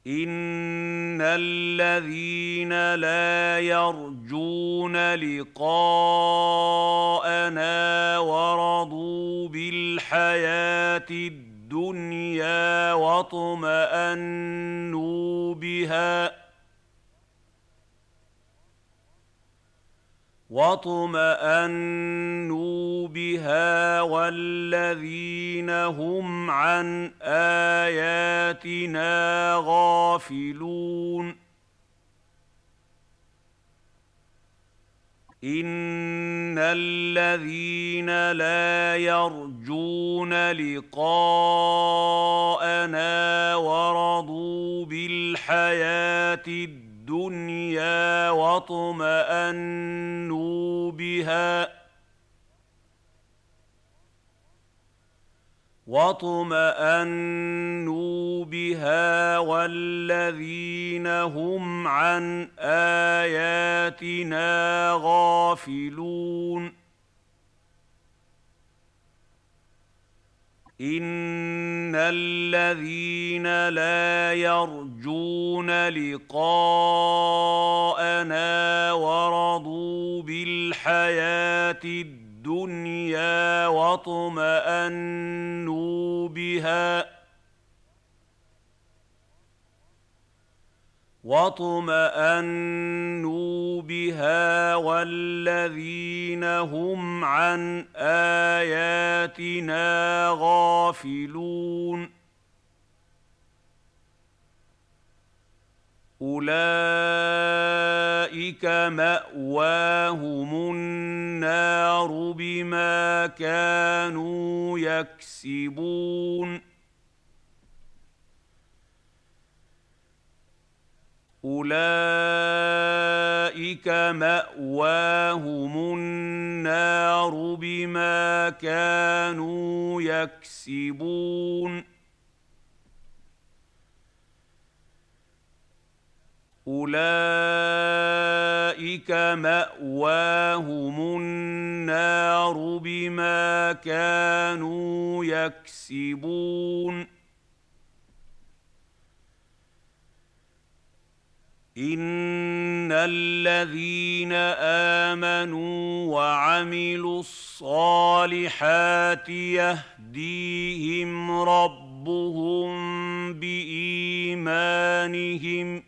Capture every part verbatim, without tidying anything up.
إن الذين لا يرجون لقاءنا ورضوا بالحياة الدنيا واطمأنوا بها واطمأنوا بها والذين هم عن آياتنا غافلون إن الذين لا يرجون لقاءنا ورضوا بالحياة الدنيا الدنيا واطمأنوا بها واطمأنوا بها والذين هم عن آياتنا غافلون إن الذين لا يرجون لقاءنا ورضوا بالحياة الدنيا واطمأنوا بها واطمأنوا بها والذين هم عن آياتنا غافلون أولئك مأواهم النار بما كانوا يكسبون أولئك مأواهم النار بما كانوا يكسبون أولئك مأواهم النار بما كانوا يكسبون إن الذين آمنوا وعملوا الصالحات يهديهم ربهم بإيمانهم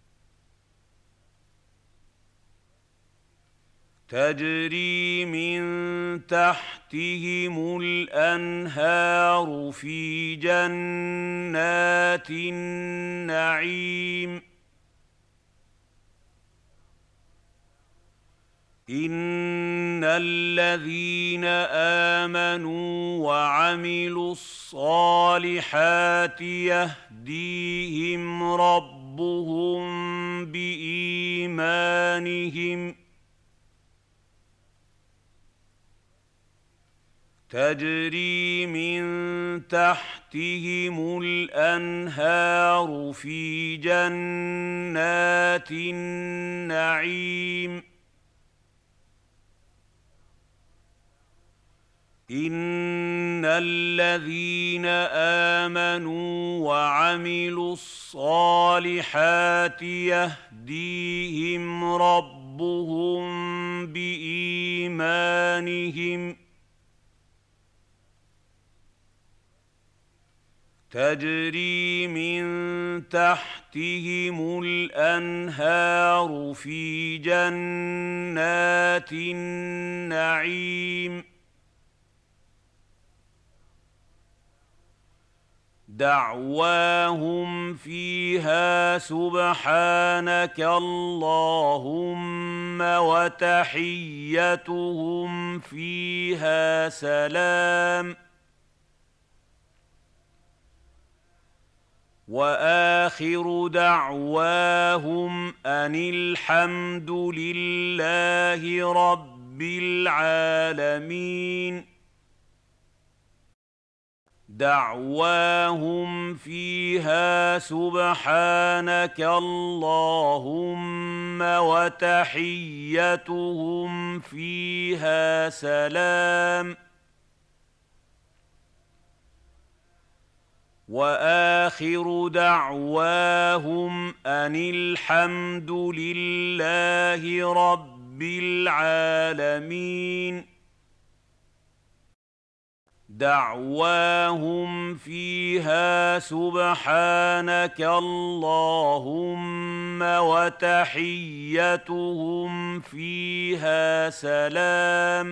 تجري من تحتهم الأنهار في جنات النعيم إن الذين آمنوا وعملوا الصالحات يهديهم ربهم بإيمانهم تجري من تحتهم الأنهار في جنات النعيم إن الذين آمنوا وعملوا الصالحات يهديهم ربهم بإيمانهم تجري من تحتهم الأنهار في جنات النعيم دعواهم فيها سبحانك اللهم وتحيتهم فيها سلام وآخر دعواهم أن الحمد لله رب العالمين دعواهم فيها سبحانك اللهم وتحيتهم فيها سلام وآخر دعواهم أن الحمد لله رب العالمين. دعواهم فيها سبحانك اللهم وتحيتهم فيها سلام.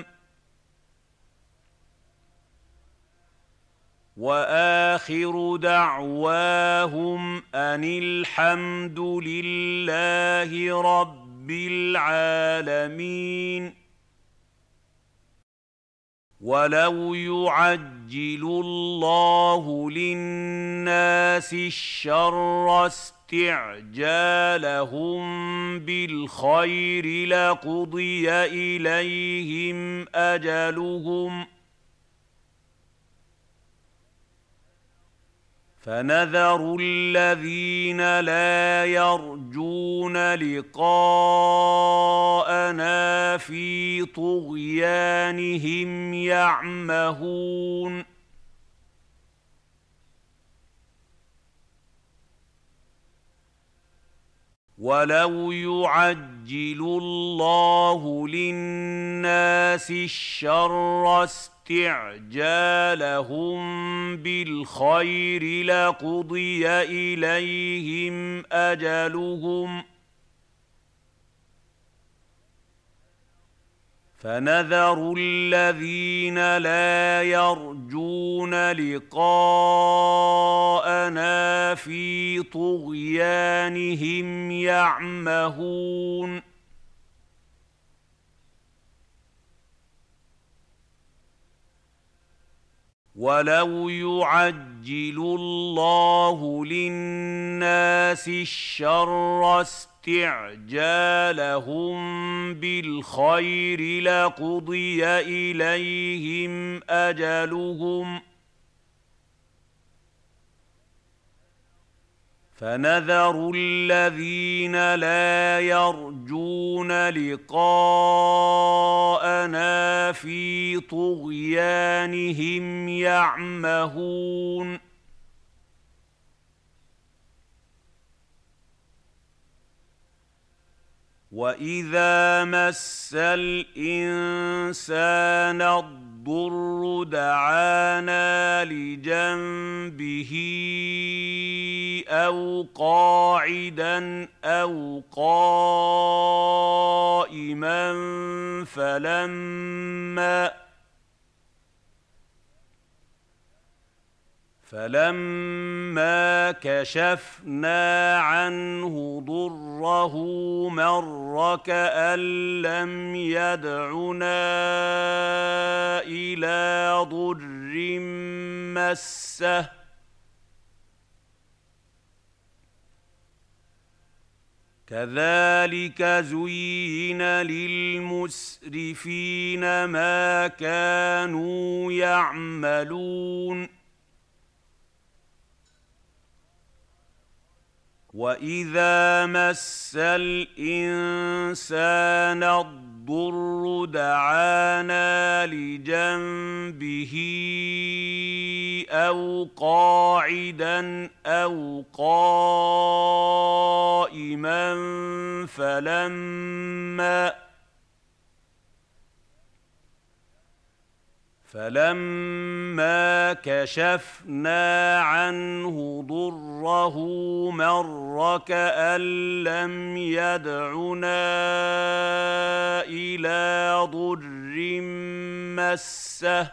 وآخر دعواهم أن الحمد لله رب العالمين. ولو يعجل الله للناس الشر استعجالهم بالخير لقضي إليهم أجلهم فنذر الذين لا يرجون لقاءنا في طغيانهم يعمهون. ولو يعجل الله للناس الشر استعجالهم بالخير لقضي إليهم أجلهم فنذر الذين لا يرجون لقاءنا في طغيانهم يعمهون. ولو يعجل الله للناس الشر استعجالهم بالخير لقضي إليهم أجلهم فنذر الذين لا يرجون لقاءنا في طغيانهم يعمهون. وإذا مس الإنسان الضر دعانا لجنبه أو قاعدا أو قائما فلما فلما كشفنا عنه ضره مر كأن لم يدعنا إلى ضر مسه كذلك زين للمسرفين ما كانوا يعملون. وإذا مس الإنسان الضر دعانا لجنبه أو قاعدا أو قائما فلما فلما كشفنا عنه ضره مر كأن لم يدعنا إلى ضر مسه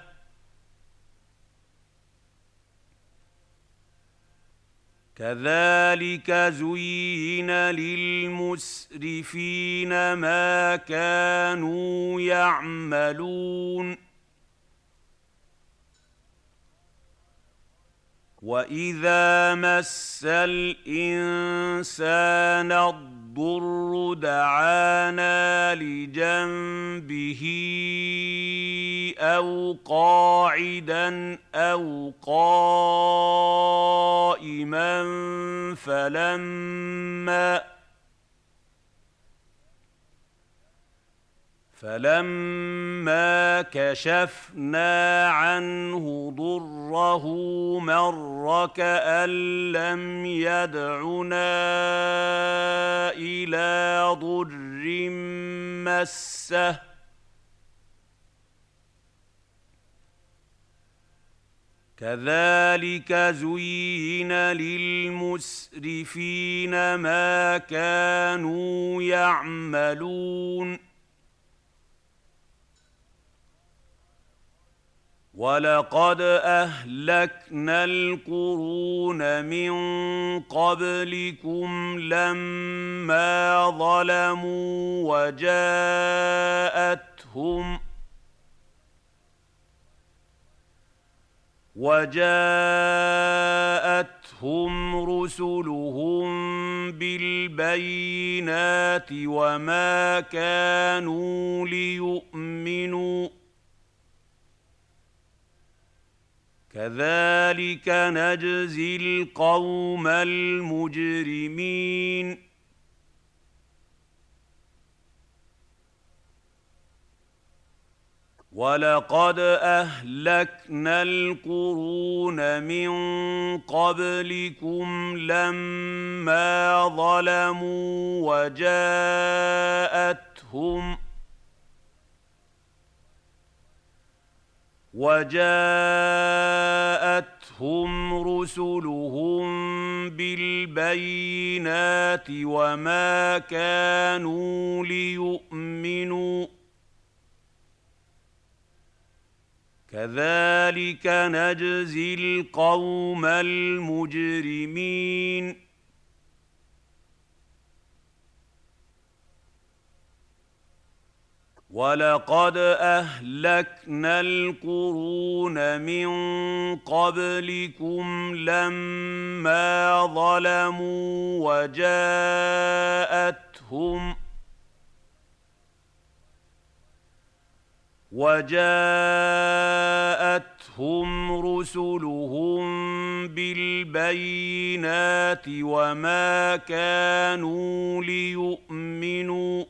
كذلك زين للمسرفين ما كانوا يعملون. وإذا مس الإنسان الضر دعانا لجنبه أو قاعدا أو قائما فلما فلما كشفنا عنه ضره مر كأن لم يدعنا إلى ضر مسه كذلك زين للمسرفين ما كانوا يعملون ولقد أهلكنا القرون من قبلكم لما ظلموا وجاءتهم وجاءتهم رسلهم بالبينات وما كانوا ليؤمنوا كذلك نجزي القوم المجرمين ولقد أهلكنا القرون من قبلكم لما ظلموا وجاءتهم وجاءتهم رسلهم بالبينات وما كانوا ليؤمنوا كذلك نجزي القوم المجرمين ولقد أهلكنا القرون من قبلكم لما ظلموا وجاءتهم وجاءتهم رسلهم بالبينات وما كانوا ليؤمنوا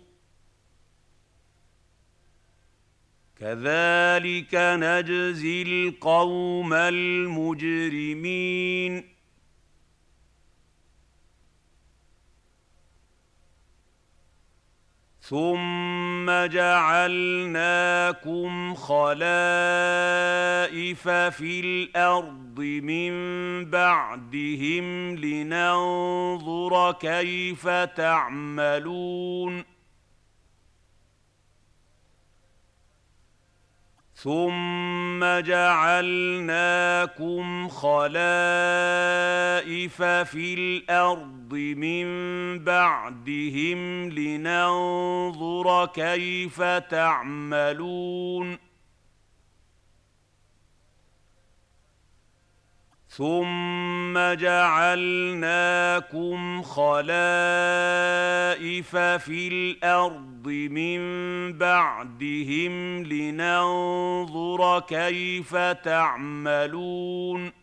كذلك نجزي القوم المجرمين ثم جعلناكم خلائف في الأرض من بعدهم لننظر كيف تعملون ثم جعلناكم خلائف في الأرض من بعدهم لننظر كيف تعملون ثم جعلناكم خلائف في الأرض من بعدهم لننظر كيف تعملون